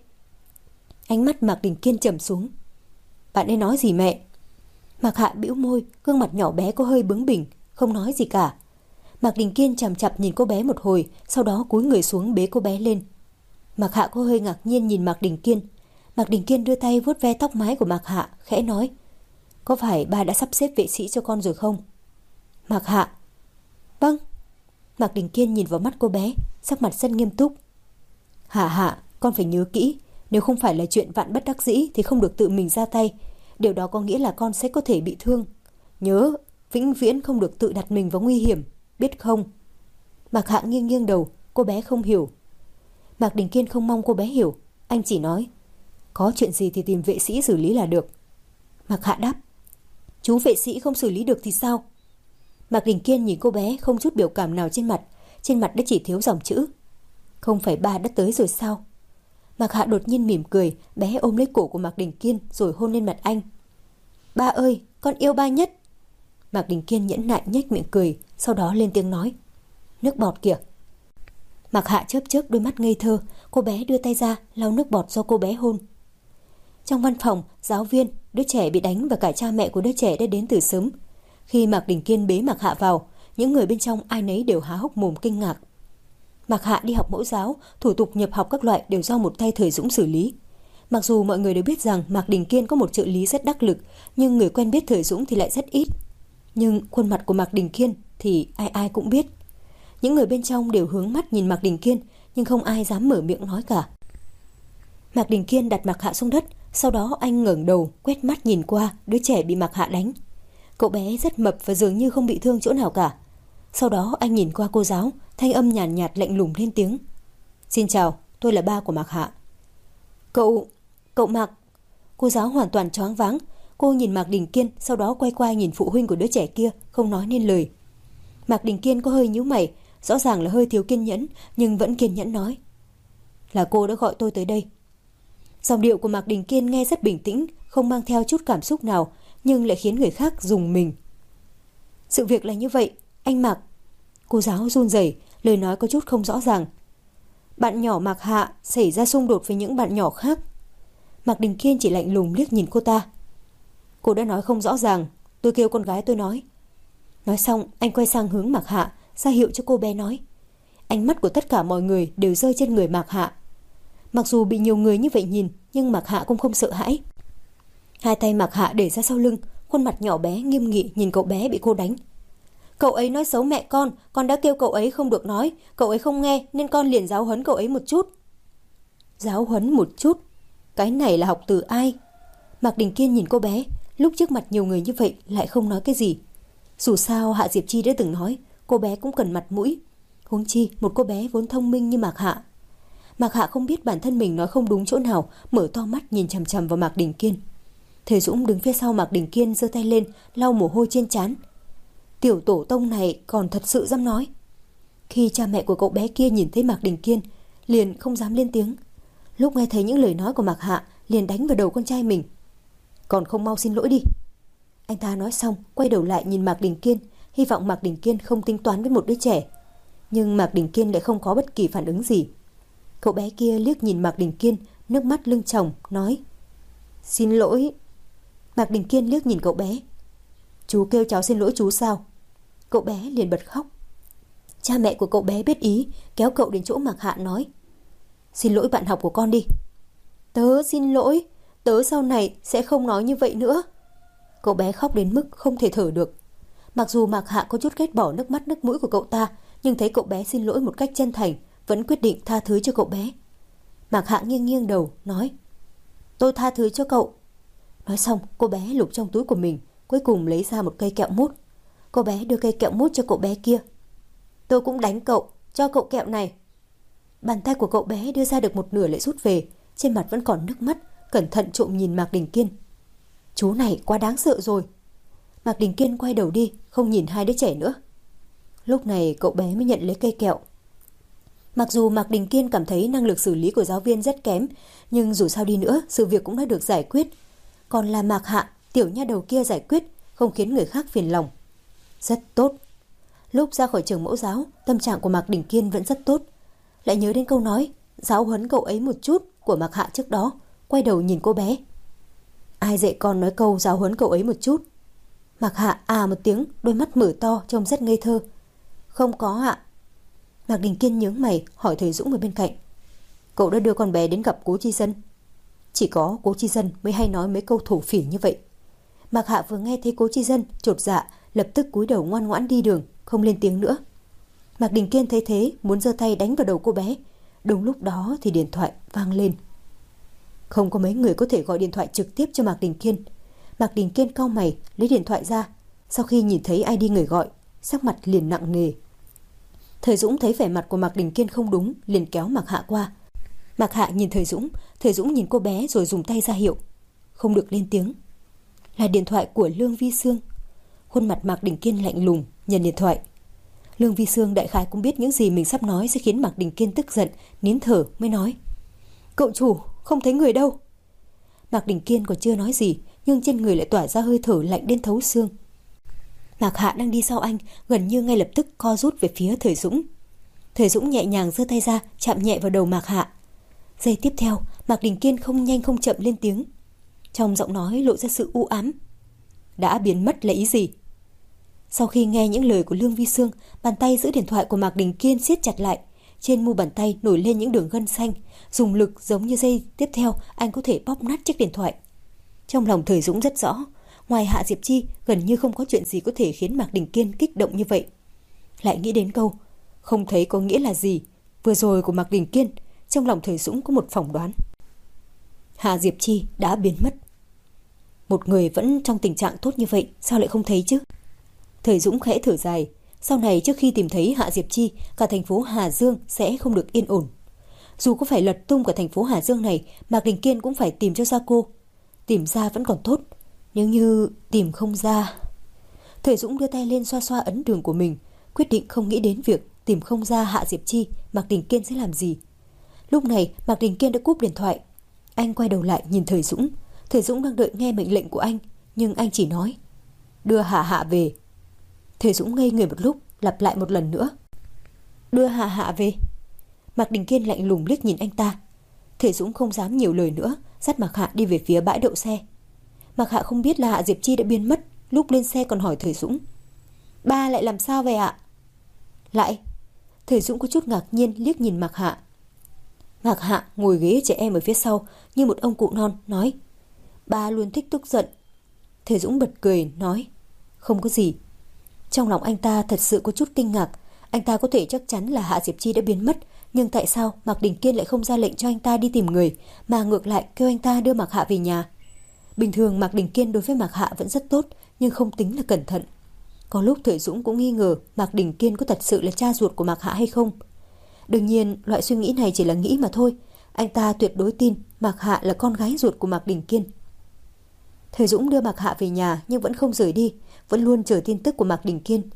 Ánh mắt Mạc Đình Kiên trầm xuống. Bạn ấy nói gì mẹ? Mạc Hạ bĩu môi, gương mặt nhỏ bé có hơi bướng bỉnh, không nói gì cả. Mạc Đình Kiên chằm chằm nhìn cô bé một hồi, sau đó cúi người xuống bế cô bé lên. Mạc Hạ có hơi ngạc nhiên nhìn Mạc Đình Kiên. Mạc Đình Kiên đưa tay vuốt ve tóc mái của Mạc Hạ, khẽ nói, có phải ba đã sắp xếp vệ sĩ cho con rồi không? Mạc Hạ, vâng. Mạc Đình Kiên nhìn vào mắt cô bé, sắc mặt rất nghiêm túc. Hạ, con phải nhớ kỹ, nếu không phải là chuyện vạn bất đắc dĩ thì không được tự mình ra tay. Điều đó có nghĩa là con sẽ có thể bị thương. Nhớ, vĩnh viễn không được tự đặt mình vào nguy hiểm, biết không? Mạc Hạ nghiêng đầu, cô bé không hiểu. Mạc Đình Kiên không mong cô bé hiểu, anh chỉ nói, có chuyện gì thì tìm vệ sĩ xử lý là được. Mạc Hạ đáp, chú vệ sĩ không xử lý được thì sao? Mạc Đình Kiên nhìn cô bé không chút biểu cảm nào trên mặt đã chỉ thiếu dòng chữ, không phải ba đã tới rồi sao? Mạc Hạ đột nhiên mỉm cười, bé ôm lấy cổ của Mạc Đình Kiên rồi hôn lên mặt anh. Ba ơi, con yêu ba nhất. Mạc Đình Kiên nhẫn nại nhếch miệng cười, sau đó lên tiếng nói, nước bọt kìa. Mạc Hạ chớp chớp đôi mắt ngây thơ, cô bé đưa tay ra lau nước bọt do cô bé hôn. Trong văn phòng, giáo viên, đứa trẻ bị đánh và cả cha mẹ của đứa trẻ đã đến từ sớm. Khi Mạc Đình Kiên bế Mạc Hạ vào, những người bên trong ai nấy đều há hốc mồm kinh ngạc. Mạc Hạ đi học mẫu giáo, thủ tục nhập học các loại đều do một tay Thời Dũng xử lý. Mặc dù mọi người đều biết rằng Mạc Đình Kiên có một trợ lý rất đắc lực, nhưng người quen biết Thời Dũng thì lại rất ít. Nhưng khuôn mặt của Mạc Đình Kiên thì ai ai cũng biết. Những người bên trong đều hướng mắt nhìn Mạc Đình Kiên, nhưng không ai dám mở miệng nói cả. Mạc Đình Kiên đặt Mạc Hạ xuống đất, sau đó anh ngẩng đầu quét mắt nhìn qua đứa trẻ bị Mạc Hạ đánh. Cậu bé rất mập và dường như không bị thương chỗ nào cả. Sau đó anh nhìn qua cô giáo, thanh âm nhàn nhạt lạnh lùng lên tiếng. Xin chào, tôi là ba của Mạc Hạ. Cậu Mạc. Cô giáo hoàn toàn choáng váng. Cô nhìn Mạc Đình Kiên, sau đó quay qua nhìn phụ huynh của đứa trẻ kia, không nói nên lời. Mạc Đình Kiên có hơi nhíu mày, rõ ràng là hơi thiếu kiên nhẫn, nhưng vẫn kiên nhẫn nói. Là cô đã gọi tôi tới đây. Giọng điệu của Mạc Đình Kiên nghe rất bình tĩnh, không mang theo chút cảm xúc nào, nhưng lại khiến người khác rùng mình. Sự việc là như vậy, anh Mạc. Cô giáo run rẩy, lời nói có chút không rõ ràng. Bạn nhỏ Mạc Hạ xảy ra xung đột với những bạn nhỏ khác. Mạc Đình Kiên chỉ lạnh lùng liếc nhìn cô ta. Cô đã nói không rõ ràng, tôi kêu con gái tôi nói. Nói xong, anh quay sang hướng Mạc Hạ, ra hiệu cho cô bé nói. Ánh mắt của tất cả mọi người đều rơi trên người Mạc Hạ. Mặc dù bị nhiều người như vậy nhìn, nhưng Mạc Hạ cũng không sợ hãi. Hai tay Mạc Hạ để ra sau lưng, khuôn mặt nhỏ bé nghiêm nghị nhìn cậu bé bị cô đánh. Cậu ấy nói xấu mẹ con đã kêu cậu ấy không được nói, cậu ấy không nghe nên con liền giáo huấn cậu ấy một chút. Giáo huấn một chút? Cái này là học từ ai? Mạc Đình Kiên nhìn cô bé, lúc trước mặt nhiều người như vậy lại không nói cái gì. Dù sao Hạ Diệp Chi đã từng nói, cô bé cũng cần mặt mũi. Huống chi một cô bé vốn thông minh như Mạc Hạ. Mạc Hạ không biết bản thân mình nói không đúng chỗ nào, mở to mắt nhìn chằm chằm vào Mạc Đình Kiên. Thời Dũng đứng phía sau Mạc Đình Kiên giơ tay lên, lau mồ hôi trên trán. Tiểu tổ tông này còn thật sự dám nói. Khi cha mẹ của cậu bé kia nhìn thấy Mạc Đình Kiên, liền không dám lên tiếng. Lúc nghe thấy những lời nói của Mạc Hạ, liền đánh vào đầu con trai mình. Còn không mau xin lỗi đi. Anh ta nói xong, quay đầu lại nhìn Mạc Đình Kiên, hy vọng Mạc Đình Kiên không tính toán với một đứa trẻ. Nhưng Mạc Đình Kiên lại không có bất kỳ phản ứng gì. Cậu bé kia liếc nhìn Mạc Đình Kiên, nước mắt lưng tròng, nói: Xin lỗi. Mạc Đình Kiên liếc nhìn cậu bé. Chú kêu cháu xin lỗi chú sao? Cậu bé liền bật khóc. Cha mẹ của cậu bé biết ý, kéo cậu đến chỗ Mạc Hạ nói: Xin lỗi bạn học của con đi. Tớ xin lỗi, tớ sau này sẽ không nói như vậy nữa. Cậu bé khóc đến mức không thể thở được. Mặc dù Mạc Hạ có chút ghét bỏ nước mắt nước mũi của cậu ta, nhưng thấy cậu bé xin lỗi một cách chân thành, vẫn quyết định tha thứ cho cậu bé. Mạc Hạ nghiêng nghiêng đầu, nói: Tôi tha thứ cho cậu. Nói xong, cô bé lục trong túi của mình, cuối cùng lấy ra một cây kẹo mút. Cô bé đưa cây kẹo mút cho cậu bé kia. Tôi cũng đánh cậu, cho cậu kẹo này. Bàn tay của cậu bé đưa ra được một nửa lại rút về, trên mặt vẫn còn nước mắt, cẩn thận trộm nhìn Mạc Đình Kiên. Chú này quá đáng sợ rồi. Mạc Đình Kiên quay đầu đi, không nhìn hai đứa trẻ nữa. Lúc này cậu bé mới nhận lấy cây kẹo. Mặc dù Mạc Đình Kiên cảm thấy năng lực xử lý của giáo viên rất kém, nhưng dù sao đi nữa, sự việc cũng đã được giải quyết. Còn là Mạc Hạ, tiểu nha đầu kia giải quyết, không khiến người khác phiền lòng. Rất tốt. Lúc ra khỏi trường mẫu giáo, tâm trạng của Mạc Đình Kiên vẫn rất tốt. Lại nhớ đến câu nói giáo huấn cậu ấy một chút của Mạc Hạ trước đó, quay đầu nhìn cô bé. Ai dạy con nói câu giáo huấn cậu ấy một chút? Mạc Hạ à một tiếng, đôi mắt mở to trông rất ngây thơ. Không có ạ. Mạc Đình Kiên nhướng mày hỏi thầy Dũng ở bên cạnh. Cậu đã đưa con bé đến gặp Cố Chi Dân? Chỉ có Cố Chi Dân mới hay nói mấy câu thổ phỉ như vậy. Mạc Hạ vừa nghe thấy Cố Chi Dân chột dạ, lập tức cúi đầu ngoan ngoãn đi đường, không lên tiếng nữa. Mạc Đình Kiên thấy thế, muốn giơ tay đánh vào đầu cô bé. Đúng lúc đó thì điện thoại vang lên. Không có mấy người có thể gọi điện thoại trực tiếp cho Mạc Đình Kiên. Mạc Đình Kiên cau mày lấy điện thoại ra. Sau khi nhìn thấy ID người gọi, sắc mặt liền nặng nề. Thầy Dũng thấy vẻ mặt của Mạc Đình Kiên không đúng, liền kéo Mạc Hạ qua. Mạc Hạ nhìn thầy Dũng nhìn cô bé rồi dùng tay ra hiệu không được lên tiếng. Là điện thoại của Lương Vi Sương. Khuôn mặt Mạc Đình Kiên lạnh lùng, nhận điện thoại. Lương Vi Sương đại khái cũng biết những gì mình sắp nói sẽ khiến Mạc Đình Kiên tức giận, nín thở mới nói: Cậu chủ, không thấy người đâu. Mạc Đình Kiên còn chưa nói gì, nhưng trên người lại tỏa ra hơi thở lạnh đến thấu xương. Mạc Hạ đang đi sau anh, gần như ngay lập tức co rút về phía thầy Dũng. Thầy Dũng nhẹ nhàng giơ tay ra, chạm nhẹ vào đầu Mạc Hạ. Giây tiếp theo, Mạc Đình Kiên không nhanh không chậm lên tiếng. Trong giọng nói lộ ra sự u ám. Đã biến mất là ý gì? Sau khi nghe những lời của Lương Vi Sương, bàn tay giữ điện thoại của Mạc Đình Kiên siết chặt lại. Trên mu bàn tay nổi lên những đường gân xanh, dùng lực giống như giây tiếp theo anh có thể bóp nát chiếc điện thoại. Trong lòng thầy Dũng rất rõ, ngoài Hạ Diệp Chi gần như không có chuyện gì có thể khiến Mạc Đình Kiên kích động như vậy. Lại nghĩ đến câu không thấy có nghĩa là gì vừa rồi của Mạc Đình Kiên, trong lòng thầy Dũng có một phỏng đoán. Hạ Diệp Chi đã biến mất. Một người vẫn trong tình trạng tốt như vậy, sao lại không thấy chứ? Thầy Dũng khẽ thở dài. Sau này trước khi tìm thấy Hạ Diệp Chi, cả thành phố Hà Dương sẽ không được yên ổn. Dù có phải lật tung cả thành phố Hà Dương này, Mạc Đình Kiên cũng phải tìm cho ra cô. Tìm ra vẫn còn tốt, nếu như tìm không ra. Thầy Dũng đưa tay lên xoa xoa ấn đường của mình, quyết định không nghĩ đến việc tìm không ra Hạ Diệp Chi, Mạc Đình Kiên sẽ làm gì. Lúc này Mạc Đình Kiên đã cúp điện thoại. Anh quay đầu lại nhìn thầy Dũng. Thầy Dũng đang đợi nghe mệnh lệnh của anh, nhưng anh chỉ nói: Đưa Hạ Hạ về. Thầy Dũng ngây người một lúc, lặp lại một lần nữa: Đưa Hạ Hạ về. Mạc Đình Kiên lạnh lùng liếc nhìn anh ta. Thầy Dũng không dám nhiều lời nữa, dắt Mạc Hạ đi về phía bãi đậu xe. Mạc Hạ không biết là Hạ Diệp Chi đã biến mất, lúc lên xe còn hỏi thầy Dũng: Ba lại làm sao vậy ạ? Lại. Thầy Dũng có chút ngạc nhiên liếc nhìn Mạc Hạ. Mạc Hạ ngồi ghế trẻ em ở phía sau như một ông cụ non, nói: Ba luôn thích tức giận. Thầy Dũng bật cười nói: Không có gì. Trong lòng anh ta thật sự có chút kinh ngạc. Anh ta có thể chắc chắn là Hạ Diệp Chi đã biến mất, nhưng tại sao Mạc Đình Kiên lại không ra lệnh cho anh ta đi tìm người, mà ngược lại kêu anh ta đưa Mạc Hạ về nhà? Bình thường Mạc Đình Kiên đối với Mạc Hạ vẫn rất tốt, nhưng không tính là cẩn thận. Có lúc thầy Dũng cũng nghi ngờ Mạc Đình Kiên có thật sự là cha ruột của Mạc Hạ hay không. Đương nhiên loại suy nghĩ này chỉ là nghĩ mà thôi. Anh ta tuyệt đối tin Mạc Hạ là con gái ruột của Mạc Đình Kiên. Thầy Dũng đưa Mạc Hạ về nhà nhưng vẫn không rời đi, vẫn luôn chờ tin tức của Mạc Đình Kiên.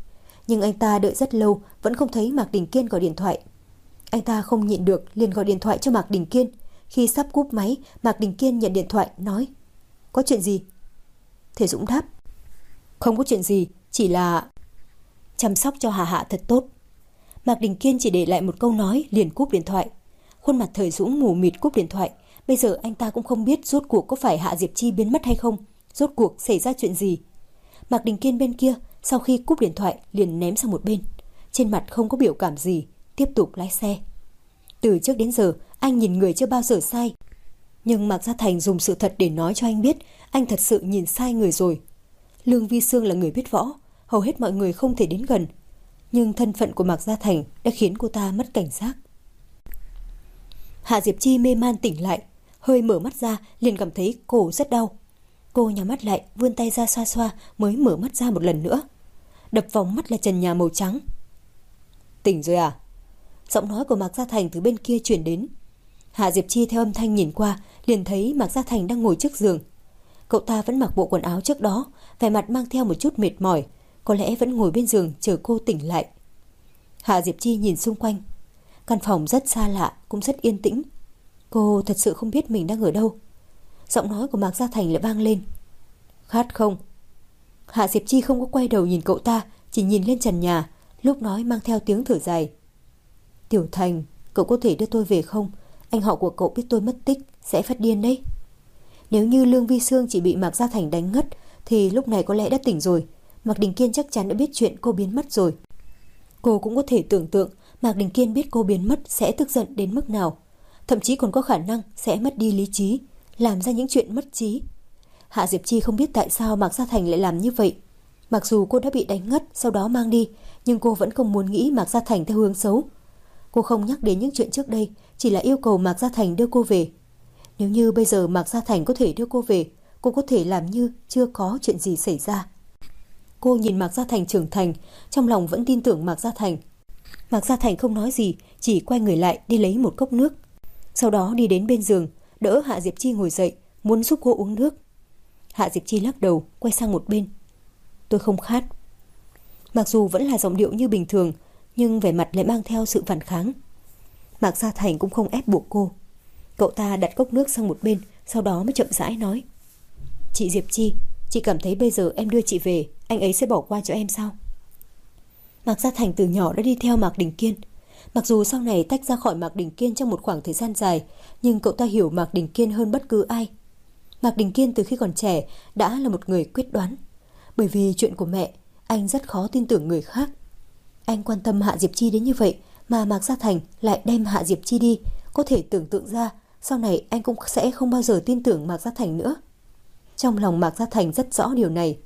Nhưng anh ta đợi rất lâu vẫn không thấy Mạc Đình Kiên gọi điện thoại. Anh ta không nhịn được liền gọi điện thoại cho Mạc Đình Kiên. Khi sắp cúp máy, Mạc Đình Kiên nhận điện thoại nói: Có chuyện gì? Thể Dũng đáp: Không có chuyện gì, chỉ là chăm sóc cho Hà Hạ thật tốt. Mạc Đình Kiên chỉ để lại một câu nói liền cúp điện thoại. Khuôn mặt Thời Dũng mù mịt cúp điện thoại. Bây giờ anh ta cũng không biết rốt cuộc có phải Hạ Diệp Chi biến mất hay không, rốt cuộc xảy ra chuyện gì. Mạc Đình Kiên bên kia sau khi cúp điện thoại liền ném sang một bên, trên mặt không có biểu cảm gì, tiếp tục lái xe. Từ trước đến giờ anh nhìn người chưa bao giờ sai, nhưng Mạc Gia Thành dùng sự thật để nói cho anh biết anh thật sự nhìn sai người rồi. Lương Vi Sương là người biết võ, hầu hết mọi người không thể đến gần, nhưng thân phận của Mạc Gia Thành đã khiến cô ta mất cảnh giác. Hạ Diệp Chi mê man tỉnh lại, hơi mở mắt ra liền cảm thấy cổ rất đau. Cô nhắm mắt lại, vươn tay ra xoa xoa mới mở mắt ra một lần nữa. Đập vào mắt là trần nhà màu trắng. Tỉnh rồi à? Giọng nói của Mạc Gia Thành từ bên kia truyền đến. Hạ Diệp Chi theo âm thanh nhìn qua liền thấy Mạc Gia Thành đang ngồi trước giường. Cậu ta vẫn mặc bộ quần áo trước đó, vẻ mặt mang theo một chút mệt mỏi, có lẽ vẫn ngồi bên giường chờ cô tỉnh lại. Hạ Diệp Chi nhìn xung quanh. Căn phòng rất xa lạ, cũng rất yên tĩnh. Cô thật sự không biết mình đang ở đâu. Giọng nói của Mạc Gia Thành lại vang lên. Khát không? Hạ Diệp Chi không có quay đầu nhìn cậu ta, chỉ nhìn lên trần nhà, lúc nói mang theo tiếng thở dài. Tiểu Thành, cậu có thể đưa tôi về không? Anh họ của cậu biết tôi mất tích sẽ phát điên đấy. Nếu như Lương Vi Sương chỉ bị Mạc Gia Thành đánh ngất thì lúc này có lẽ đã tỉnh rồi. Mạc Đình Kiên chắc chắn đã biết chuyện cô biến mất rồi. Cô cũng có thể tưởng tượng Mạc Đình Kiên biết cô biến mất sẽ tức giận đến mức nào, thậm chí còn có khả năng sẽ mất đi lý trí, làm ra những chuyện mất trí. Hạ Diệp Chi không biết tại sao Mạc Gia Thành lại làm như vậy. Mặc dù cô đã bị đánh ngất sau đó mang đi, nhưng cô vẫn không muốn nghĩ Mạc Gia Thành theo hướng xấu. Cô không nhắc đến những chuyện trước đây, chỉ là yêu cầu Mạc Gia Thành đưa cô về. Nếu như bây giờ Mạc Gia Thành có thể đưa cô về, cô có thể làm như chưa có chuyện gì xảy ra. Cô nhìn Mạc Gia Thành trưởng thành, trong lòng vẫn tin tưởng Mạc Gia Thành. Mạc Gia Thành không nói gì, chỉ quay người lại đi lấy một cốc nước. Sau đó đi đến bên giường, đỡ Hạ Diệp Chi ngồi dậy, muốn giúp cô uống nước. Hạ Diệp Chi lắc đầu, quay sang một bên. Tôi không khát. Mặc dù vẫn là giọng điệu như bình thường, nhưng vẻ mặt lại mang theo sự phản kháng. Mạc Gia Thành cũng không ép buộc cô. Cậu ta đặt cốc nước sang một bên, sau đó mới chậm rãi nói. Chị Diệp Chi, chị cảm thấy bây giờ em đưa chị về, anh ấy sẽ bỏ qua cho em sao? Mạc Gia Thành từ nhỏ đã đi theo Mạc Đình Kiên. Mặc dù sau này tách ra khỏi Mạc Đình Kiên trong một khoảng thời gian dài, nhưng cậu ta hiểu Mạc Đình Kiên hơn bất cứ ai. Mạc Đình Kiên từ khi còn trẻ đã là một người quyết đoán. Bởi vì chuyện của mẹ, anh rất khó tin tưởng người khác. Anh quan tâm Hạ Diệp Chi đến như vậy mà Mạc Gia Thành lại đem Hạ Diệp Chi đi. Có thể tưởng tượng ra sau này anh cũng sẽ không bao giờ tin tưởng Mạc Gia Thành nữa. Trong lòng Mạc Gia Thành rất rõ điều này.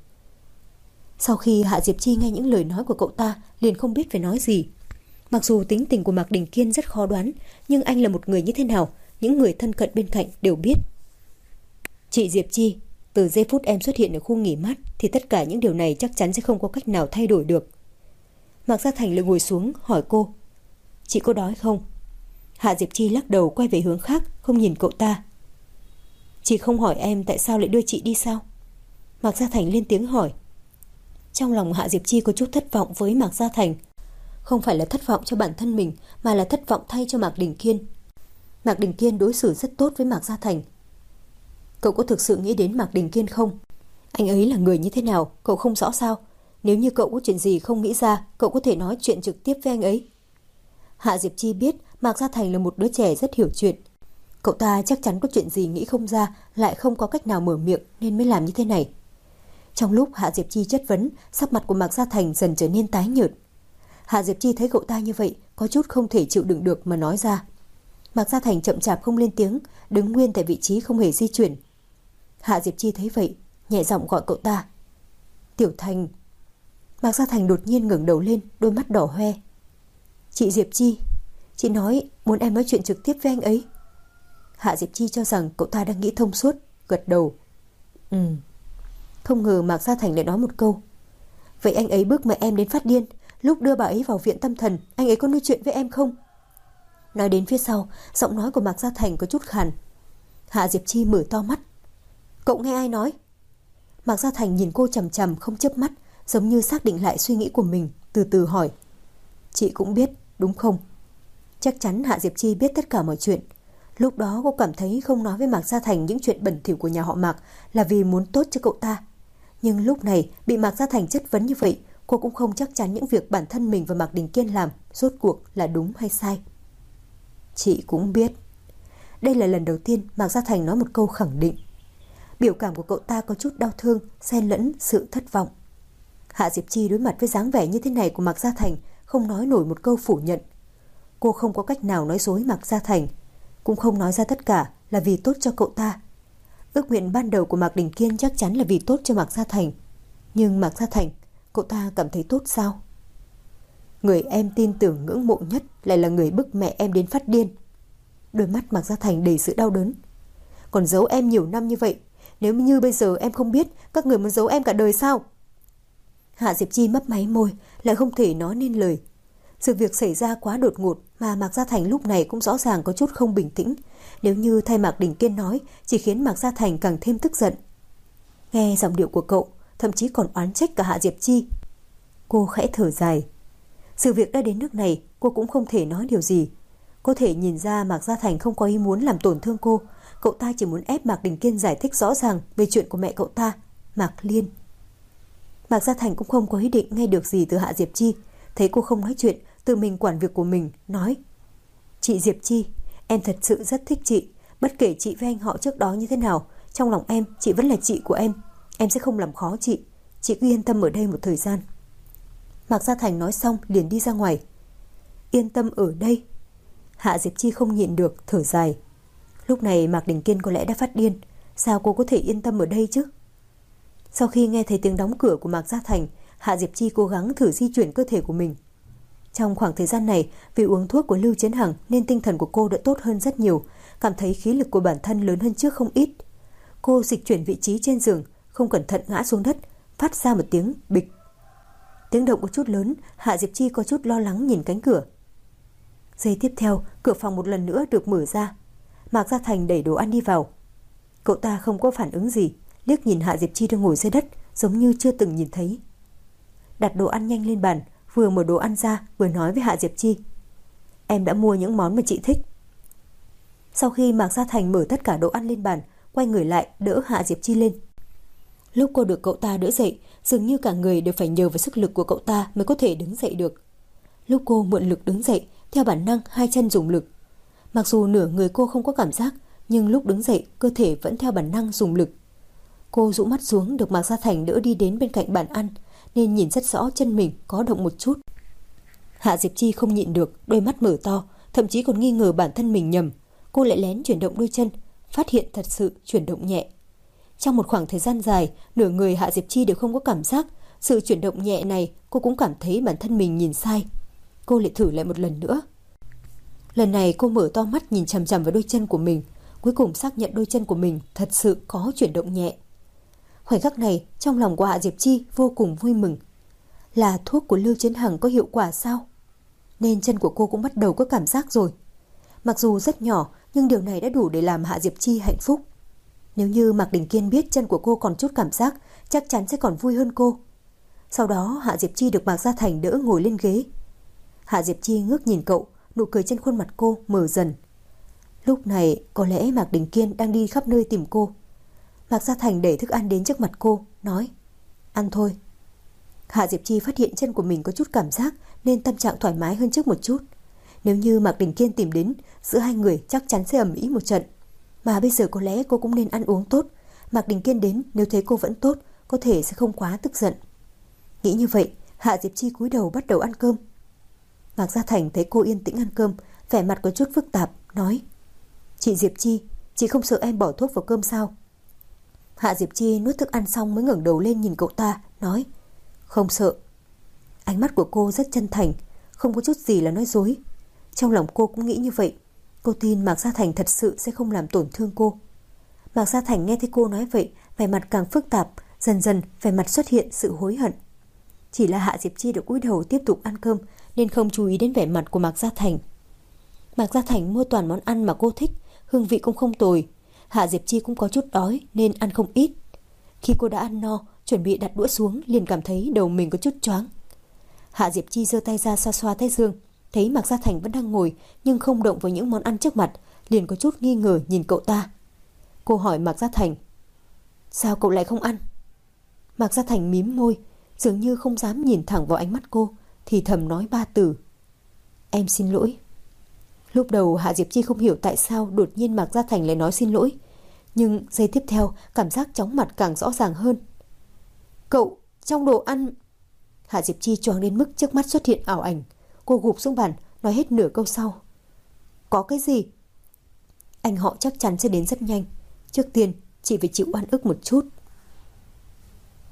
Sau khi Hạ Diệp Chi nghe những lời nói của cậu ta liền không biết phải nói gì. Mặc dù tính tình của Mạc Đình Kiên rất khó đoán, nhưng anh là một người như thế nào, những người thân cận bên cạnh đều biết. Chị Diệp Chi, từ giây phút em xuất hiện ở khu nghỉ mát thì tất cả những điều này chắc chắn sẽ không có cách nào thay đổi được. Mạc Gia Thành lại ngồi xuống hỏi cô. Chị có đói không? Hạ Diệp Chi lắc đầu quay về hướng khác, không nhìn cậu ta. Chị không hỏi em tại sao lại đưa chị đi sao? Mạc Gia Thành lên tiếng hỏi. Trong lòng Hạ Diệp Chi có chút thất vọng với Mạc Gia Thành. Không phải là thất vọng cho bản thân mình, mà là thất vọng thay cho Mạc Đình Kiên. Mạc Đình Kiên đối xử rất tốt với Mạc Gia Thành. Cậu có thực sự nghĩ đến Mạc Đình Kiên không? Anh ấy là người như thế nào, cậu không rõ sao? Nếu như cậu có chuyện gì không nghĩ ra, cậu có thể nói chuyện trực tiếp với anh ấy. Hạ Diệp Chi biết Mạc Gia Thành là một đứa trẻ rất hiểu chuyện. Cậu ta chắc chắn có chuyện gì nghĩ không ra, lại không có cách nào mở miệng nên mới làm như thế này. Trong lúc Hạ Diệp Chi chất vấn, sắc mặt của Mạc Gia Thành dần trở nên tái nhợt. Hạ Diệp Chi thấy cậu ta như vậy, có chút không thể chịu đựng được mà nói ra. Mạc Gia Thành chậm chạp không lên tiếng, đứng nguyên tại vị trí không hề di chuyển. Hạ Diệp Chi thấy vậy, nhẹ giọng gọi cậu ta. Tiểu Thành. Mạc Gia Thành đột nhiên ngẩng đầu lên, đôi mắt đỏ hoe. Chị Diệp Chi, chị nói muốn em nói chuyện trực tiếp với anh ấy. Hạ Diệp Chi cho rằng cậu ta đang nghĩ thông suốt, gật đầu. Không ngờ Mạc Gia Thành lại nói một câu. Vậy anh ấy bức mẹ em đến phát điên, lúc đưa bà ấy vào viện tâm thần, anh ấy có nói chuyện với em không? Nói đến phía sau, giọng nói của Mạc Gia Thành có chút khàn. Hạ Diệp Chi mở to mắt. Cậu nghe ai nói? Mạc Gia Thành nhìn cô chằm chằm không chớp mắt, giống như xác định lại suy nghĩ của mình. từ từ hỏi. Chị cũng biết, đúng không? Chắc chắn Hạ Diệp Chi biết tất cả mọi chuyện. Lúc đó cô cảm thấy không nói với Mạc Gia Thành những chuyện bẩn thỉu của nhà họ Mạc là vì muốn tốt cho cậu ta. Nhưng lúc này bị Mạc Gia Thành chất vấn như vậy, cô cũng không chắc chắn những việc bản thân mình và Mạc Đình Kiên làm rốt cuộc là đúng hay sai. Chị cũng biết. Đây là lần đầu tiên Mạc Gia Thành nói một câu khẳng định. Biểu cảm của cậu ta có chút đau thương, xen lẫn sự thất vọng. Hạ Diệp Chi đối mặt với dáng vẻ như thế này của Mạc Gia Thành không nói nổi một câu phủ nhận. Cô không có cách nào nói dối Mạc Gia Thành, cũng không nói ra tất cả là vì tốt cho cậu ta. Ước nguyện ban đầu của Mạc Đình Kiên chắc chắn là vì tốt cho Mạc Gia Thành. Nhưng Mạc Gia Thành, cậu ta cảm thấy tốt sao? Người em tin tưởng ngưỡng mộ nhất lại là người bức mẹ em đến phát điên. Đôi mắt Mạc Gia Thành đầy sự đau đớn. Còn giấu em nhiều năm như vậy, nếu như bây giờ em không biết, các người muốn giấu em cả đời sao? Hạ Diệp Chi mấp máy môi, lại không thể nói nên lời. Sự việc xảy ra quá đột ngột mà Mạc Gia Thành lúc này cũng rõ ràng có chút không bình tĩnh. Nếu như thay Mạc Đình Kiên nói, chỉ khiến Mạc Gia Thành càng thêm tức giận. Nghe giọng điệu của cậu, thậm chí còn oán trách cả Hạ Diệp Chi. Cô khẽ thở dài. Sự việc đã đến nước này, cô cũng không thể nói điều gì. Có thể nhìn ra Mạc Gia Thành không có ý muốn làm tổn thương cô. Cậu ta chỉ muốn ép Mạc Đình Kiên giải thích rõ ràng về chuyện của mẹ cậu ta, Mạc Liên. Mạc Gia Thành cũng không có ý định nghe được gì từ Hạ Diệp Chi. Thấy cô không nói chuyện, tự mình quản việc của mình, nói: Chị Diệp Chi, em thật sự rất thích chị. Bất kể chị với anh họ trước đó như thế nào, trong lòng em, chị vẫn là chị của em. Em sẽ không làm khó chị. Chị cứ yên tâm ở đây một thời gian. Mạc Gia Thành nói xong liền đi ra ngoài. Yên tâm ở đây? Hạ Diệp Chi không nhịn được, thở dài. Lúc này Mạc Đình Kiên có lẽ đã phát điên. Sao cô có thể yên tâm ở đây chứ? Sau khi nghe thấy tiếng đóng cửa của Mạc Gia Thành, Hạ Diệp Chi cố gắng thử di chuyển cơ thể của mình. Trong khoảng thời gian này, vì uống thuốc của Lưu Chiến Hằng nên tinh thần của cô đã tốt hơn rất nhiều, cảm thấy khí lực của bản thân lớn hơn trước không ít. Cô dịch chuyển vị trí trên giường, không cẩn thận ngã xuống đất, phát ra một tiếng bịch. Tiếng động có chút lớn, Hạ Diệp Chi có chút lo lắng nhìn cánh cửa. Giây tiếp theo, cửa phòng một lần nữa được mở ra. Mạc Gia Thành đẩy đồ ăn đi vào. Cậu ta không có phản ứng gì, liếc nhìn Hạ Diệp Chi đang ngồi dưới đất, giống như chưa từng nhìn thấy. Đặt đồ ăn nhanh lên bàn, vừa mở đồ ăn ra vừa nói với Hạ Diệp Chi: Em đã mua những món mà chị thích. Sau khi Mạc Gia Thành mở tất cả đồ ăn lên bàn, quay người lại đỡ Hạ Diệp Chi lên. Lúc cô được cậu ta đỡ dậy, dường như cả người đều phải nhờ vào sức lực của cậu ta mới có thể đứng dậy được. Lúc cô mượn lực đứng dậy, theo bản năng hai chân dùng lực. Mặc dù nửa người cô không có cảm giác, nhưng lúc đứng dậy cơ thể vẫn theo bản năng dùng lực. Cô rũ mắt xuống được Mạc Gia Thành đỡ đi đến bên cạnh bàn ăn, nên nhìn rất rõ chân mình có động một chút. Hạ Diệp Chi không nhịn được, đôi mắt mở to, thậm chí còn nghi ngờ bản thân mình nhầm. Cô lại lén chuyển động đôi chân, phát hiện thật sự chuyển động nhẹ. Trong một khoảng thời gian dài, nửa người Hạ Diệp Chi đều không có cảm giác. Sự chuyển động nhẹ này cô cũng cảm thấy bản thân mình nhìn sai. Cô lại thử lại một lần nữa. Lần này cô mở to mắt nhìn chằm chằm vào đôi chân của mình, cuối cùng xác nhận đôi chân của mình thật sự có chuyển động nhẹ. Khoảnh khắc này, trong lòng của Hạ Diệp Chi vô cùng vui mừng. Là thuốc của Lưu Chiến Hằng có hiệu quả sao? Nên chân của cô cũng bắt đầu có cảm giác rồi. Mặc dù rất nhỏ, nhưng điều này đã đủ để làm Hạ Diệp Chi hạnh phúc. Nếu như Mạc Đình Kiên biết chân của cô còn chút cảm giác, chắc chắn sẽ còn vui hơn cô. Sau đó Hạ Diệp Chi được Mạc Gia Thành đỡ ngồi lên ghế. Hạ Diệp Chi ngước nhìn cậu, nụ cười trên khuôn mặt cô mở dần. Lúc này có lẽ Mạc Đình Kiên đang đi khắp nơi tìm cô. Mạc Gia Thành đẩy thức ăn đến trước mặt cô, nói: Ăn thôi. Hạ Diệp Chi phát hiện chân của mình có chút cảm giác nên tâm trạng thoải mái hơn trước một chút. Nếu như Mạc Đình Kiên tìm đến, giữa hai người chắc chắn sẽ ầm ĩ một trận. Mà bây giờ có lẽ cô cũng nên ăn uống tốt. Mạc Đình Kiên đến, nếu thấy cô vẫn tốt, có thể sẽ không quá tức giận. Nghĩ như vậy, Hạ Diệp Chi cúi đầu bắt đầu ăn cơm. Mạc Gia Thành thấy cô yên tĩnh ăn cơm, vẻ mặt có chút phức tạp, nói: Chị Diệp Chi, chị không sợ em bỏ thuốc vào cơm sao? Hạ Diệp Chi nuốt thức ăn xong mới ngẩng đầu lên nhìn cậu ta, nói: Không sợ. Ánh mắt của cô rất chân thành, không có chút gì là nói dối. Trong lòng cô cũng nghĩ như vậy. Cô tin Mạc Gia Thành thật sự sẽ không làm tổn thương cô. Mạc Gia Thành nghe thấy cô nói vậy, vẻ mặt càng phức tạp, dần dần vẻ mặt xuất hiện sự hối hận. Chỉ là Hạ Diệp Chi được cúi đầu tiếp tục ăn cơm nên không chú ý đến vẻ mặt của Mạc Gia Thành. Mạc Gia Thành mua toàn món ăn mà cô thích, hương vị cũng không tồi. Hạ Diệp Chi cũng có chút đói nên ăn không ít. Khi cô đã ăn no, chuẩn bị đặt đũa xuống liền cảm thấy đầu mình có chút choáng. Hạ Diệp Chi giơ tay ra xoa xoa thái dương, thấy Mạc Gia Thành vẫn đang ngồi nhưng không động vào những món ăn trước mặt, liền có chút nghi ngờ nhìn cậu ta. Cô hỏi Mạc Gia Thành: sao cậu lại không ăn? Mạc Gia Thành mím môi, dường như không dám nhìn thẳng vào ánh mắt cô, thì thầm nói 3 từ: em xin lỗi. Lúc đầu Hạ Diệp Chi không hiểu tại sao đột nhiên Mạc Gia Thành lại nói xin lỗi, nhưng giây tiếp theo cảm giác chóng mặt càng rõ ràng hơn. Cậu, trong đồ ăn... Hạ Diệp Chi choáng đến mức trước mắt xuất hiện ảo ảnh. Cô gục xuống bàn, nói hết nửa câu sau: có cái gì? Anh họ chắc chắn sẽ đến rất nhanh. Trước tiên, chị phải chịu oan ức một chút.